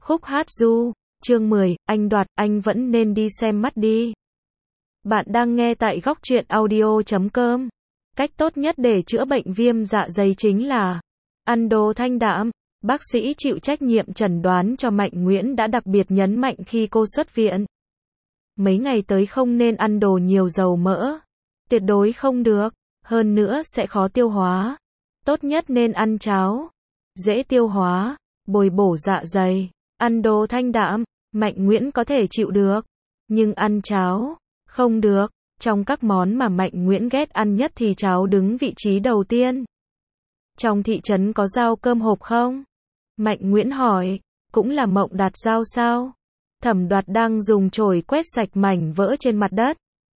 Khúc hát du, chương 10, anh Đoạt, anh vẫn nên đi xem mắt đi. Bạn đang nghe tại góc truyện audio.com. Cách tốt nhất để chữa bệnh viêm dạ dày chính là ăn đồ thanh đạm. Bác sĩ chịu trách nhiệm chẩn đoán cho Mạnh Nguyễn đã đặc biệt nhấn mạnh khi cô xuất viện. Mấy ngày tới không nên ăn đồ nhiều dầu mỡ. Tuyệt đối không được, hơn nữa sẽ khó tiêu hóa. Tốt nhất nên ăn cháo, dễ tiêu hóa, bồi bổ dạ dày. Ăn đồ thanh đạm, Mạnh Nguyễn có thể chịu được, nhưng ăn cháo, không được. Trong các món mà Mạnh Nguyễn ghét ăn nhất thì cháo đứng vị trí đầu tiên. Trong thị trấn có rau cơm hộp không? Mạnh Nguyễn hỏi, cũng là Mộng Đạt giao sao? Thẩm Đoạt đang dùng chổi quét sạch mảnh vỡ trên mặt đất.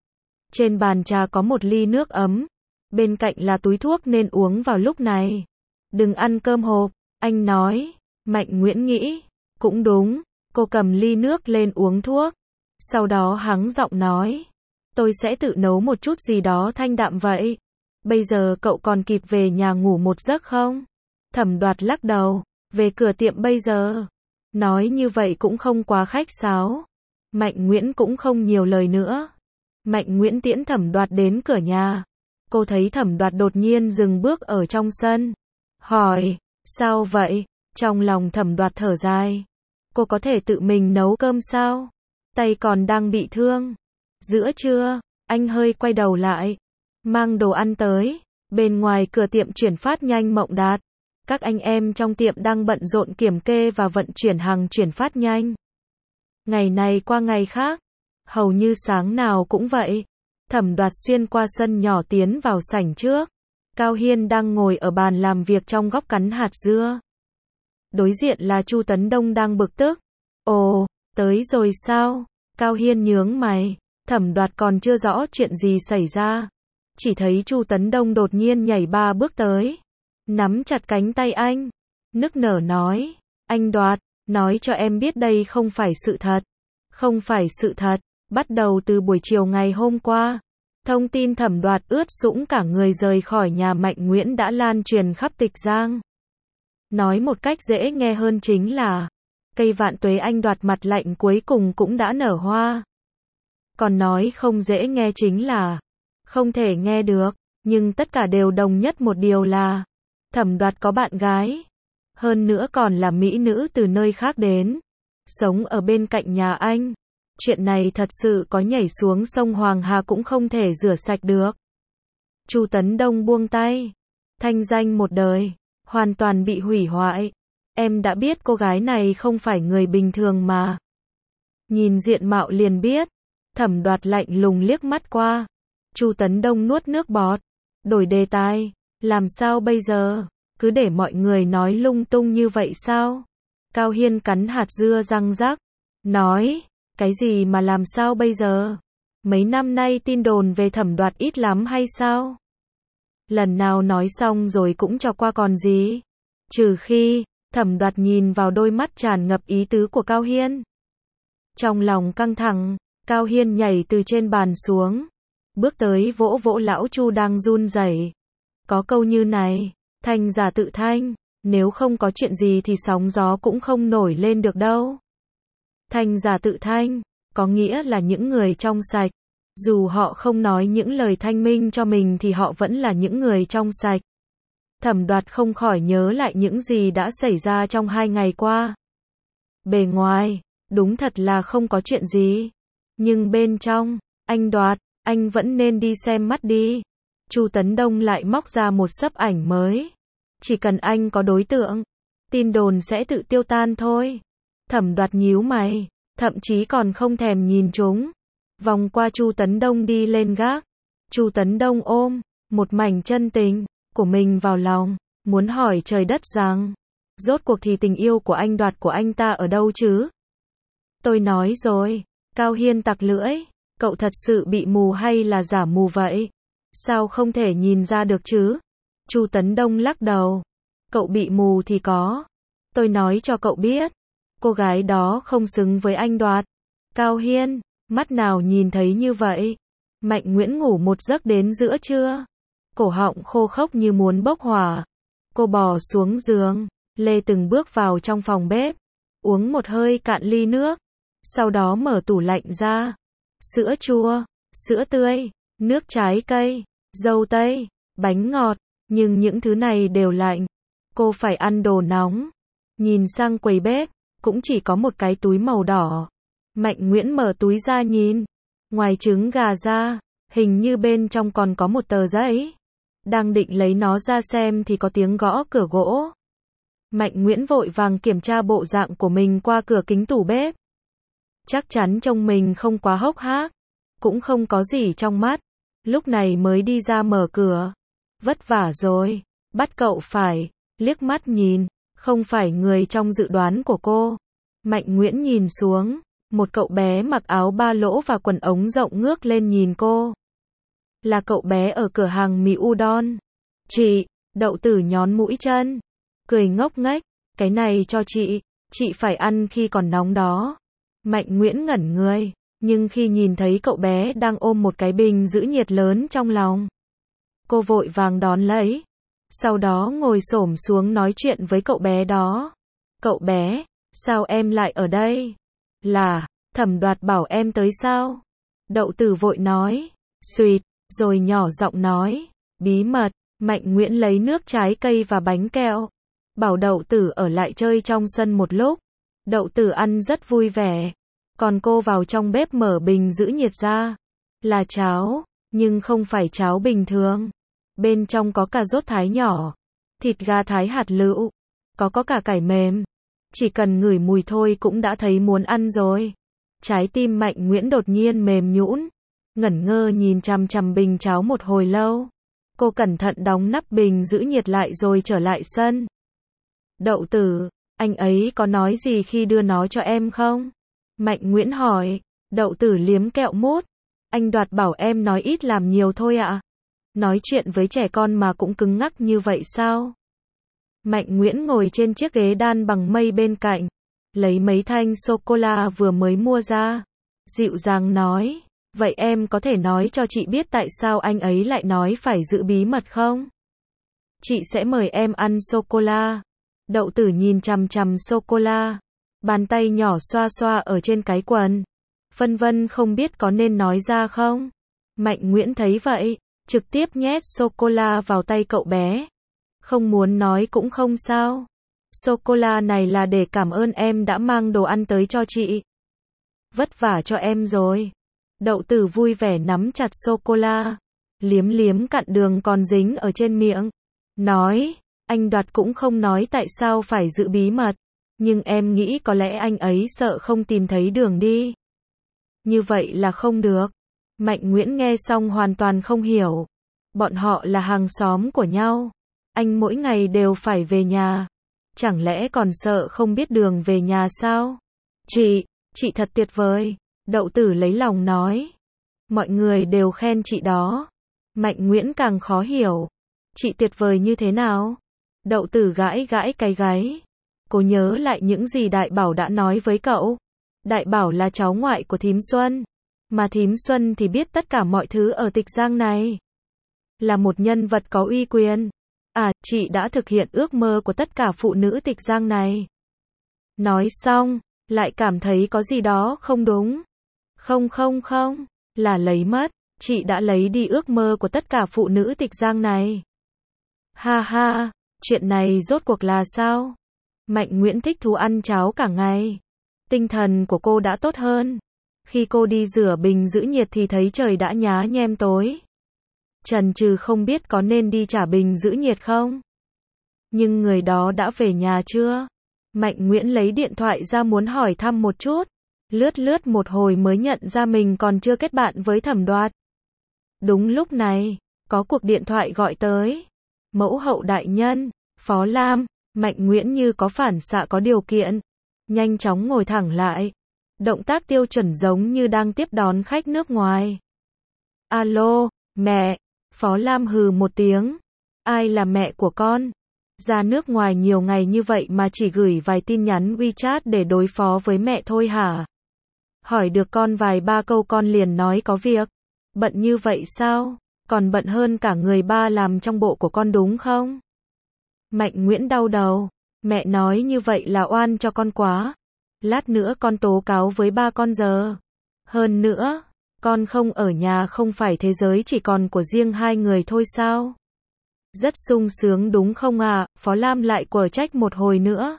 Trên bàn trà có một ly nước ấm, bên cạnh là túi thuốc nên uống vào lúc này. Đừng ăn cơm hộp, anh nói. Mạnh Nguyễn nghĩ, cũng đúng, cô cầm ly nước lên uống thuốc. Sau đó hắng giọng nói, tôi sẽ tự nấu một chút gì đó thanh đạm vậy. Bây giờ cậu còn kịp về nhà ngủ một giấc không? Thẩm Đoạt lắc đầu, về cửa tiệm bây giờ. Nói như vậy cũng không quá khách sáo. Mạnh Nguyễn cũng không nhiều lời nữa. Mạnh Nguyễn tiễn Thẩm Đoạt đến cửa nhà. Cô thấy Thẩm Đoạt đột nhiên dừng bước ở trong sân. Hỏi, sao vậy? Trong lòng Thẩm Đoạt thở dài. Cô có thể tự mình nấu cơm sao? Tay còn đang bị thương. Giữa trưa, anh hơi quay đầu lại. Mang đồ ăn tới. Bên ngoài cửa tiệm chuyển phát nhanh Mộng Đạt. Các anh em trong tiệm đang bận rộn kiểm kê và vận chuyển hàng chuyển phát nhanh. Ngày này qua ngày khác. Hầu như sáng nào cũng vậy. Thẩm Đoạt xuyên qua sân nhỏ tiến vào sảnh trước. Cao Hiên đang ngồi ở bàn làm việc trong góc cắn hạt dưa. Đối diện là Chu Tấn Đông đang bực tức. Ồ, tới rồi sao? Cao Hiên nhướng mày. Thẩm Đoạt còn chưa rõ chuyện gì xảy ra. Chỉ thấy Chu Tấn Đông đột nhiên nhảy 3 bước tới. Nắm chặt cánh tay anh. Nức nở nói. Anh Đoạt, nói cho em biết đây không phải sự thật. Không phải sự thật. Bắt đầu từ buổi chiều ngày hôm qua, thông tin Thẩm Đoạt ướt sũng cả người rời khỏi nhà Mạnh Nguyễn đã lan truyền khắp Tịch Giang. Nói một cách dễ nghe hơn chính là, cây vạn tuế anh Đoạt mặt lạnh cuối cùng cũng đã nở hoa. Còn nói không dễ nghe chính là, không thể nghe được, nhưng tất cả đều đồng nhất một điều là, Thẩm Đoạt có bạn gái. Hơn nữa còn là mỹ nữ từ nơi khác đến, sống ở bên cạnh nhà anh. Chuyện này thật sự có nhảy xuống sông Hoàng Hà cũng không thể rửa sạch được. Chu Tấn Đông buông tay. Thanh danh một đời, hoàn toàn bị hủy hoại. Em đã biết cô gái này không phải người bình thường mà. Nhìn diện mạo liền biết. Thẩm Đoạt lạnh lùng liếc mắt qua. Chu Tấn Đông nuốt nước bọt. Đổi đề tài. Làm sao bây giờ? Cứ để mọi người nói lung tung như vậy sao? Cao Hiên cắn hạt dưa răng rắc. Nói. Cái gì mà làm sao bây giờ? Mấy năm nay tin đồn về Thẩm Đoạt ít lắm hay sao? Lần nào nói xong rồi cũng cho qua còn gì? Trừ khi, Thẩm Đoạt nhìn vào đôi mắt tràn ngập ý tứ của Cao Hiên. Trong lòng căng thẳng, Cao Hiên nhảy từ trên bàn xuống. Bước tới vỗ vỗ lão Chu đang run rẩy. Có câu như này, thanh giả tự thanh, nếu không có chuyện gì thì sóng gió cũng không nổi lên được đâu. Thanh giả tự thanh, có nghĩa là những người trong sạch. Dù họ không nói những lời thanh minh cho mình thì họ vẫn là những người trong sạch. Thẩm Đoạt không khỏi nhớ lại những gì đã xảy ra trong 2 ngày qua. Bề ngoài, đúng thật là không có chuyện gì. Nhưng bên trong, anh Đoạt, anh vẫn nên đi xem mắt đi. Chu Tấn Đông lại móc ra một xấp ảnh mới. Chỉ cần anh có đối tượng, tin đồn sẽ tự tiêu tan thôi. Thẩm Đoạt nhíu mày, thậm chí còn không thèm nhìn chúng. Vòng qua Chu Tấn Đông đi lên gác. Chu Tấn Đông ôm một mảnh chân tình của mình vào lòng, muốn hỏi trời đất rằng, rốt cuộc thì tình yêu của anh Đoạt của anh ta ở đâu chứ? Tôi nói rồi. Cao Hiên tặc lưỡi, cậu thật sự bị mù hay là giả mù vậy? Sao không thể nhìn ra được chứ? Chu Tấn Đông lắc đầu. Cậu bị mù thì có. Tôi nói cho cậu biết. Cô gái đó không xứng với anh Đoạt. Cao Hiên, mắt nào nhìn thấy như vậy? Mạnh Nguyễn ngủ một giấc đến giữa trưa. Cổ họng khô khốc như muốn bốc hỏa. Cô bò xuống giường, lê từng bước vào trong phòng bếp. uống một hơi cạn ly nước, sau đó mở tủ lạnh ra. Sữa chua, sữa tươi, nước trái cây, dâu tây, bánh ngọt, nhưng những thứ này đều lạnh. Cô phải ăn đồ nóng. Nhìn sang quầy bếp, cũng chỉ có một cái túi màu đỏ. Mạnh Nguyễn mở túi ra nhìn. Ngoài trứng gà ra, hình như bên trong còn có một tờ giấy. Đang định lấy nó ra xem thì có tiếng gõ cửa gỗ. Mạnh Nguyễn vội vàng kiểm tra bộ dạng của mình qua cửa kính tủ bếp. Chắc chắn trông mình không quá hốc hác, cũng không có gì trong mắt. Lúc này mới đi ra mở cửa. Vất vả rồi, bắt cậu phải liếc mắt nhìn, không phải người trong dự đoán của cô. Mạnh Nguyễn nhìn xuống, một cậu bé mặc áo ba lỗ và quần ống rộng ngước lên nhìn cô. Là cậu bé ở cửa hàng mì udon. Chị, Đậu Tử nhón mũi chân, cười ngốc nghếch, cái này cho chị phải ăn khi còn nóng đó. Mạnh Nguyễn ngẩn người, nhưng khi nhìn thấy cậu bé đang ôm một cái bình giữ nhiệt lớn trong lòng, cô vội vàng đón lấy. Sau đó ngồi xổm xuống nói chuyện với cậu bé đó. Cậu bé, sao em lại ở đây? Là, Thẩm Đoạt bảo em tới sao? Đậu Tử vội nói, suýt, rồi nhỏ giọng nói, bí mật. Mạnh Nguyễn lấy nước trái cây và bánh kẹo, bảo Đậu Tử ở lại chơi trong sân một lúc. Đậu Tử ăn rất vui vẻ. Còn cô vào trong bếp mở bình giữ nhiệt ra. Là cháo, nhưng không phải cháo bình thường. Bên trong có cà rốt thái nhỏ, thịt gà thái hạt lựu, có cả cải mềm. Chỉ cần ngửi mùi thôi cũng đã thấy muốn ăn rồi. Trái tim Mạnh Nguyễn đột nhiên mềm nhũn, ngẩn ngơ nhìn chằm chằm bình cháo một hồi lâu. Cô cẩn thận đóng nắp bình giữ nhiệt lại rồi trở lại sân. Đậu Tử, anh ấy có nói gì khi đưa nó cho em không? Mạnh Nguyễn hỏi. Đậu Tử liếm kẹo mút. Anh Đoạt bảo em nói ít làm nhiều thôi ạ. Nói chuyện với trẻ con mà cũng cứng ngắc như vậy sao? Mạnh Nguyễn ngồi trên chiếc ghế đan bằng mây bên cạnh, lấy mấy thanh sô-cô-la vừa mới mua ra, dịu dàng nói, vậy em có thể nói cho chị biết tại sao anh ấy lại nói phải giữ bí mật không? Chị sẽ mời em ăn sô-cô-la. Đậu Tử nhìn chằm chằm sô-cô-la, bàn tay nhỏ xoa xoa ở trên cái quần. Phân vân không biết có nên nói ra không? Mạnh Nguyễn thấy vậy, trực tiếp nhét sô-cô-la vào tay cậu bé. Không muốn nói cũng không sao. Sô-cô-la này là để cảm ơn em đã mang đồ ăn tới cho chị. Vất vả cho em rồi. Đậu Tử vui vẻ nắm chặt sô-cô-la, liếm liếm cặn đường còn dính ở trên miệng. Nói, anh Đoạt cũng không nói tại sao phải giữ bí mật. Nhưng em nghĩ có lẽ anh ấy sợ không tìm thấy đường đi. Như vậy là không được. Mạnh Nguyễn nghe xong hoàn toàn không hiểu. Bọn họ là hàng xóm của nhau. Anh mỗi ngày đều phải về nhà. Chẳng lẽ còn sợ không biết đường về nhà sao? Chị thật tuyệt vời. Đậu Tử lấy lòng nói. Mọi người đều khen chị đó. Mạnh Nguyễn càng khó hiểu. Chị tuyệt vời như thế nào? Đậu Tử gãi gãi cái gáy. Cô nhớ lại những gì Đại Bảo đã nói với cậu. Đại Bảo là cháu ngoại của Thím Xuân. Mà Thím Xuân thì biết tất cả mọi thứ ở Tịch Giang này. Là một nhân vật có uy quyền. À, chị đã thực hiện ước mơ của tất cả phụ nữ Tịch Giang này. Nói xong, lại cảm thấy có gì đó không đúng. Không, là lấy mất. Chị đã lấy đi ước mơ của tất cả phụ nữ Tịch Giang này. Ha ha, chuyện này rốt cuộc là sao? Mạnh Nguyễn thích thú ăn cháo cả ngày. Tinh thần của cô đã tốt hơn. Khi cô đi rửa bình giữ nhiệt thì thấy trời đã nhá nhem tối. Chần chừ không biết có nên đi trả bình giữ nhiệt không. Nhưng người đó đã về nhà chưa? Mạnh Nguyễn lấy điện thoại ra muốn hỏi thăm một chút. Lướt một hồi mới nhận ra mình còn chưa kết bạn với Thẩm Đoạt. Đúng lúc này, có cuộc điện thoại gọi tới. Mẫu hậu đại nhân, Phó Lam. Mạnh Nguyễn như có phản xạ có điều kiện. Nhanh chóng ngồi thẳng lại. Động tác tiêu chuẩn giống như đang tiếp đón khách nước ngoài. Alo, mẹ. Phó Lam hừ một tiếng. Ai là mẹ của con? Ra nước ngoài nhiều ngày như vậy mà chỉ gửi vài tin nhắn WeChat để đối phó với mẹ thôi hả? Hỏi được con vài ba câu con liền nói có việc. Bận như vậy sao? Còn bận hơn cả người ba làm trong bộ của con đúng không? Mạnh Nguyễn đau đầu. Mẹ nói như vậy là oan cho con quá. Lát nữa con tố cáo với ba con giờ. Hơn nữa, con không ở nhà không phải thế giới chỉ còn của riêng hai người thôi sao? Rất sung sướng đúng không ạ? Phó Lam lại quở trách một hồi nữa.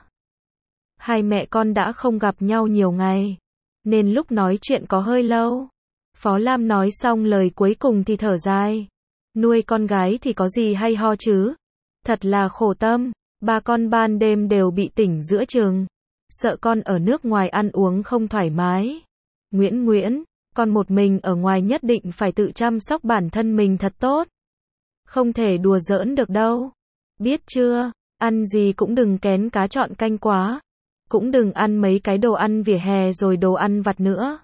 Hai mẹ con đã không gặp nhau nhiều ngày, nên lúc nói chuyện có hơi lâu. Phó Lam nói xong lời cuối cùng thì thở dài. Nuôi con gái thì có gì hay ho chứ? Thật là khổ tâm, ba con ban đêm đều bị tỉnh giữa chừng. Sợ con ở nước ngoài ăn uống không thoải mái. Nguyễn, con một mình ở ngoài nhất định phải tự chăm sóc bản thân mình thật tốt. Không thể đùa giỡn được đâu. Biết chưa, ăn gì cũng đừng kén cá chọn canh quá. Cũng đừng ăn mấy cái đồ ăn vỉa hè rồi đồ ăn vặt nữa.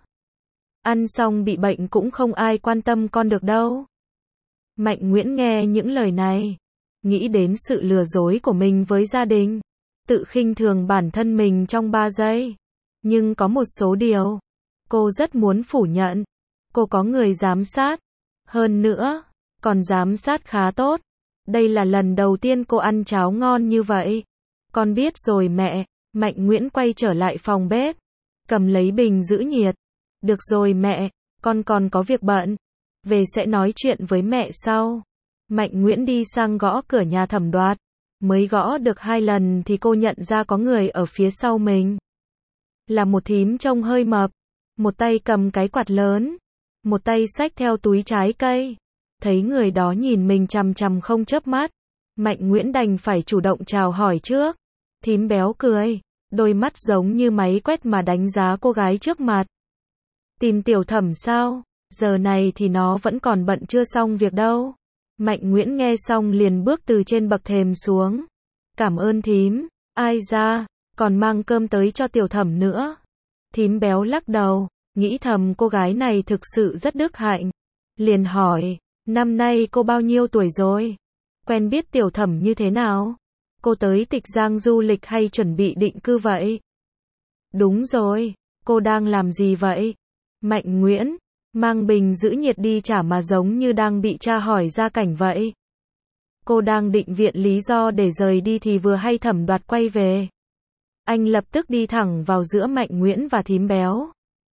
Ăn xong bị bệnh cũng không ai quan tâm con được đâu. Mạnh Nguyễn nghe những lời này, nghĩ đến sự lừa dối của mình với gia đình, tự khinh thường bản thân mình trong 3 giây. Nhưng có một số điều, cô rất muốn phủ nhận. Cô có người giám sát. Hơn nữa, còn giám sát khá tốt. Đây là lần đầu tiên cô ăn cháo ngon như vậy. Con biết rồi mẹ. Mạnh Nguyễn quay trở lại phòng bếp, cầm lấy bình giữ nhiệt. Được rồi mẹ, con còn có việc bận. Về sẽ nói chuyện với mẹ sau. Mạnh Nguyễn đi sang gõ cửa nhà Thẩm Đoạt. Mới gõ được 2 lần thì cô nhận ra có người ở phía sau mình. Là một thím trông hơi mập. Một tay cầm cái quạt lớn. Một tay xách theo túi trái cây. Thấy người đó nhìn mình chằm chằm không chớp mắt. Mạnh Nguyễn đành phải chủ động chào hỏi trước. Thím béo cười. Đôi mắt giống như máy quét mà đánh giá cô gái trước mặt. Tìm Tiểu Thẩm sao? Giờ này thì nó vẫn còn bận chưa xong việc đâu. Mạnh Nguyễn nghe xong liền bước từ trên bậc thềm xuống. Cảm ơn thím. Ai ra, còn mang cơm tới cho Tiểu Thẩm nữa. Thím béo lắc đầu, nghĩ thầm cô gái này thực sự rất đức hạnh. Liền hỏi, năm nay cô bao nhiêu tuổi rồi? Quen biết Tiểu Thẩm như thế nào? Cô tới Tịch Giang du lịch hay chuẩn bị định cư vậy? Đúng rồi, cô đang làm gì vậy? Mạnh Nguyễn, mang bình giữ nhiệt đi trả mà giống như đang bị cha hỏi ra cảnh vậy. Cô đang định viện lý do để rời đi thì vừa hay Thẩm Đoạt quay về. Anh lập tức đi thẳng vào giữa Mạnh Nguyễn và thím béo.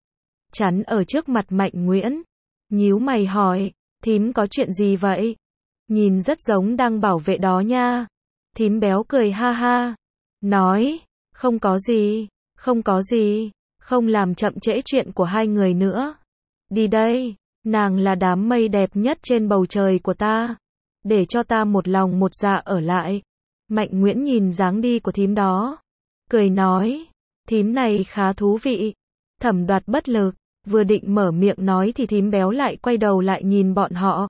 Chắn ở trước mặt Mạnh Nguyễn. Nhíu mày hỏi, thím có chuyện gì vậy? Nhìn rất giống đang bảo vệ đó nha. Thím béo cười ha ha. Nói, không có gì, không làm chậm trễ chuyện của hai người nữa. Đi đây, nàng là đám mây đẹp nhất trên bầu trời của ta. Để cho ta một lòng một dạ ở lại. Mạnh Nguyễn nhìn dáng đi của thím đó. Cười nói, thím này khá thú vị. Thẩm Đoạt bất lực, vừa định mở miệng nói thì thím béo lại quay đầu lại nhìn bọn họ.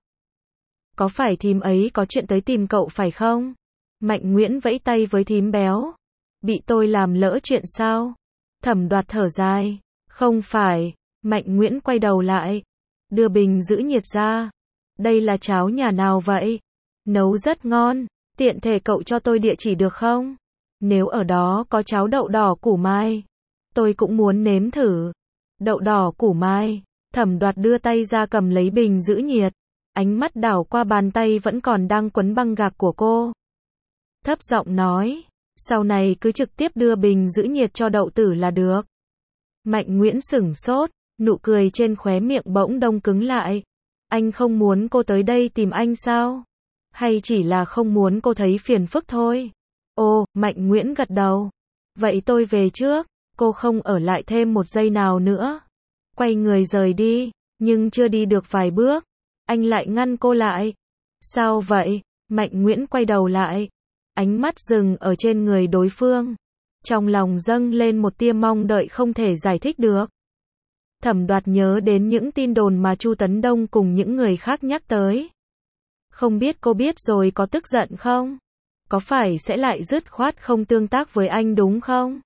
Có phải thím ấy có chuyện tới tìm cậu phải không? Mạnh Nguyễn vẫy tay với thím béo. Bị tôi làm lỡ chuyện sao? Thẩm Đoạt thở dài. Không phải. Mạnh Nguyễn quay đầu lại. Đưa bình giữ nhiệt ra. Đây là cháo nhà nào vậy? Nấu rất ngon. Tiện thể cậu cho tôi địa chỉ được không? Nếu ở đó có cháo đậu đỏ củ mai, tôi cũng muốn nếm thử. Đậu đỏ củ mai. Thẩm Đoạt đưa tay ra cầm lấy bình giữ nhiệt. Ánh mắt đảo qua bàn tay vẫn còn đang quấn băng gạc của cô. Thấp giọng nói, sau này cứ trực tiếp đưa bình giữ nhiệt cho đậu tử là được. Mạnh Nguyễn sửng sốt, nụ cười trên khóe miệng bỗng đông cứng lại. Anh không muốn cô tới đây tìm anh sao? Hay chỉ là không muốn cô thấy phiền phức thôi? Ồ, Mạnh Nguyễn gật đầu. Vậy tôi về trước. Cô không ở lại thêm một giây nào nữa. Quay người rời đi, nhưng chưa đi được vài bước. Anh lại ngăn cô lại. Sao vậy? Mạnh Nguyễn quay đầu lại. Ánh mắt dừng ở trên người đối phương. Trong lòng dâng lên một tia mong đợi không thể giải thích được. Thẩm Đoạt nhớ đến những tin đồn mà Chu Tấn Đông cùng những người khác nhắc tới. Không biết cô biết rồi có tức giận không? Có phải sẽ lại dứt khoát không tương tác với anh đúng không?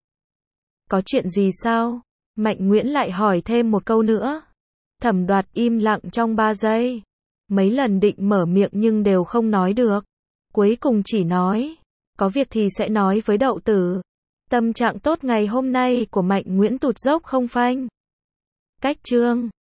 Có chuyện gì sao? Mạnh Nguyễn lại hỏi thêm một câu nữa. Thẩm Đoạt im lặng trong 3 giây. Mấy lần định mở miệng nhưng đều không nói được. Cuối cùng chỉ nói, có việc thì sẽ nói với đậu tử. Tâm trạng tốt ngày hôm nay của Mạnh Nguyễn tụt dốc không phanh. Cách chương